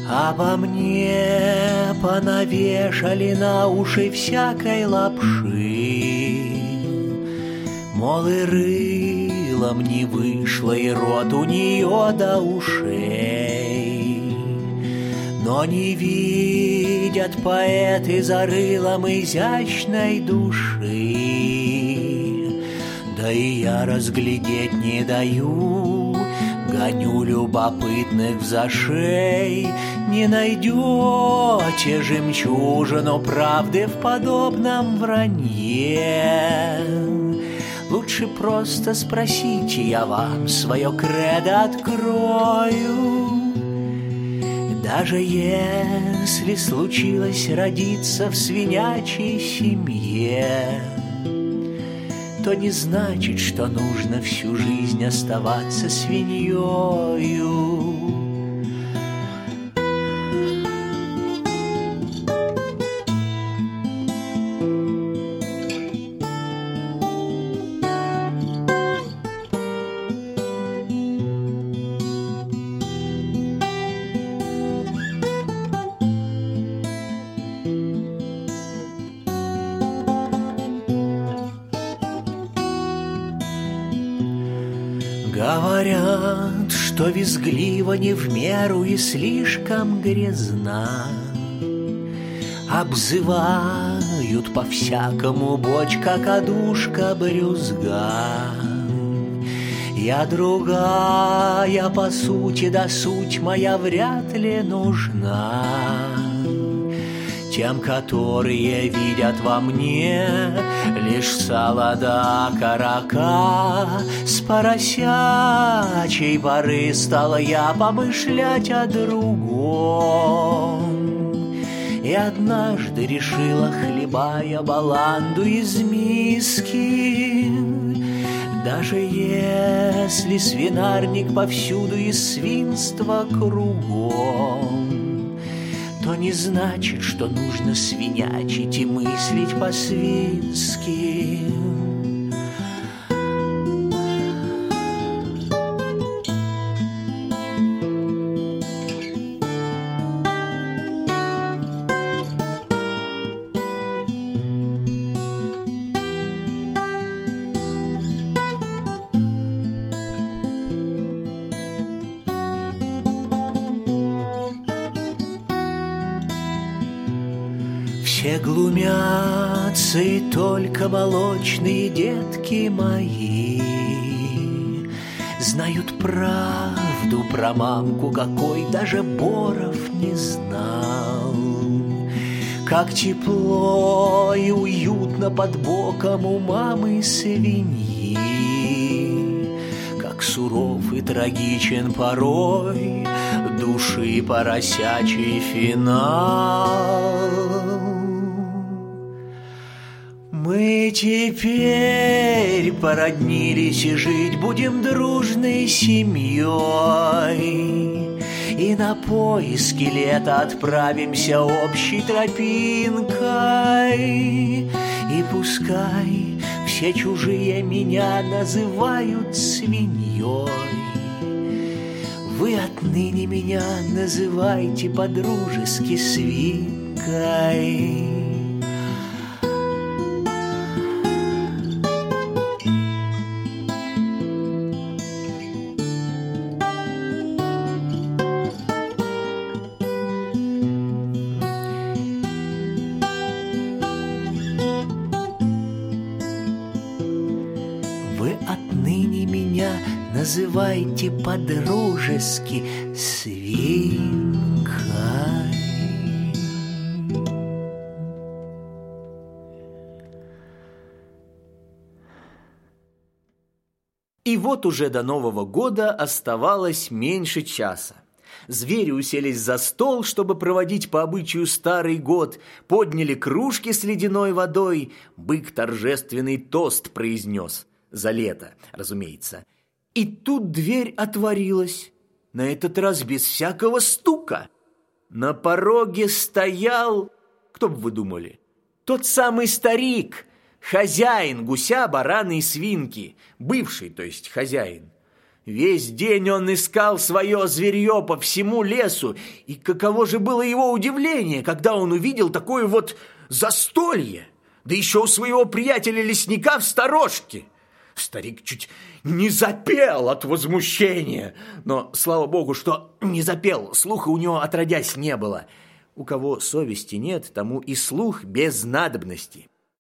Обо мне понавешали на уши всякой лапши, мол, и рылом не вышло, и рот у нее до ушей. Но не видят поэты за рылом изящной души, да и я разглядеть не даю, гоню любопытных за шей. Не найдете жемчужину правды в подобном вранье. Лучше просто спросите, я вам свое кредо открою. Даже если случилось родиться в свинячьей семье, то не значит, что нужно всю жизнь оставаться свиньёю. Говорят, что визгливо не в меру и слишком грязна. Обзывают по-всякому бочка, кадушка, брюзга. Я другая по сути, да суть моя вряд ли нужна тем, которые видят во мне лишь сало да окорока. С поросячьей поры стала я помышлять о другом, и однажды решила, хлебая баланду из миски, даже если свинарник повсюду и свинство кругом, то не значит, что нужно свинячить и мыслить по-свински. Все глумятся, и только молочные детки мои знают правду про мамку, какой даже Боров не знал. Как тепло и уютно под боком у мамы свиньи, как суров и трагичен порой души поросячий финал. Мы теперь породнились и жить будем дружной семьей, и на поиски лета отправимся общей тропинкой. И пускай все чужие меня называют свиньей, вы отныне меня называйте по-дружески свинкой. Вы отныне меня называйте по-дружески свинкой. И вот уже до Нового года оставалось меньше часа. Звери уселись за стол, чтобы проводить по обычаю Старый год, подняли кружки с ледяной водой. Бык торжественный тост произнес. За лето, разумеется. И тут дверь отворилась, на этот раз без всякого стука. На пороге стоял, кто бы вы думали, тот самый старик, хозяин гуся, барана и свинки, бывший, то есть хозяин. Весь день он искал свое зверье по всему лесу, и каково же было его удивление, когда он увидел такое вот застолье, да еще у своего приятеля-лесника в сторожке. Старик чуть не запел от возмущения, но, слава богу, что не запел, слуха у него отродясь не было. У кого совести нет, тому и слух без надобности.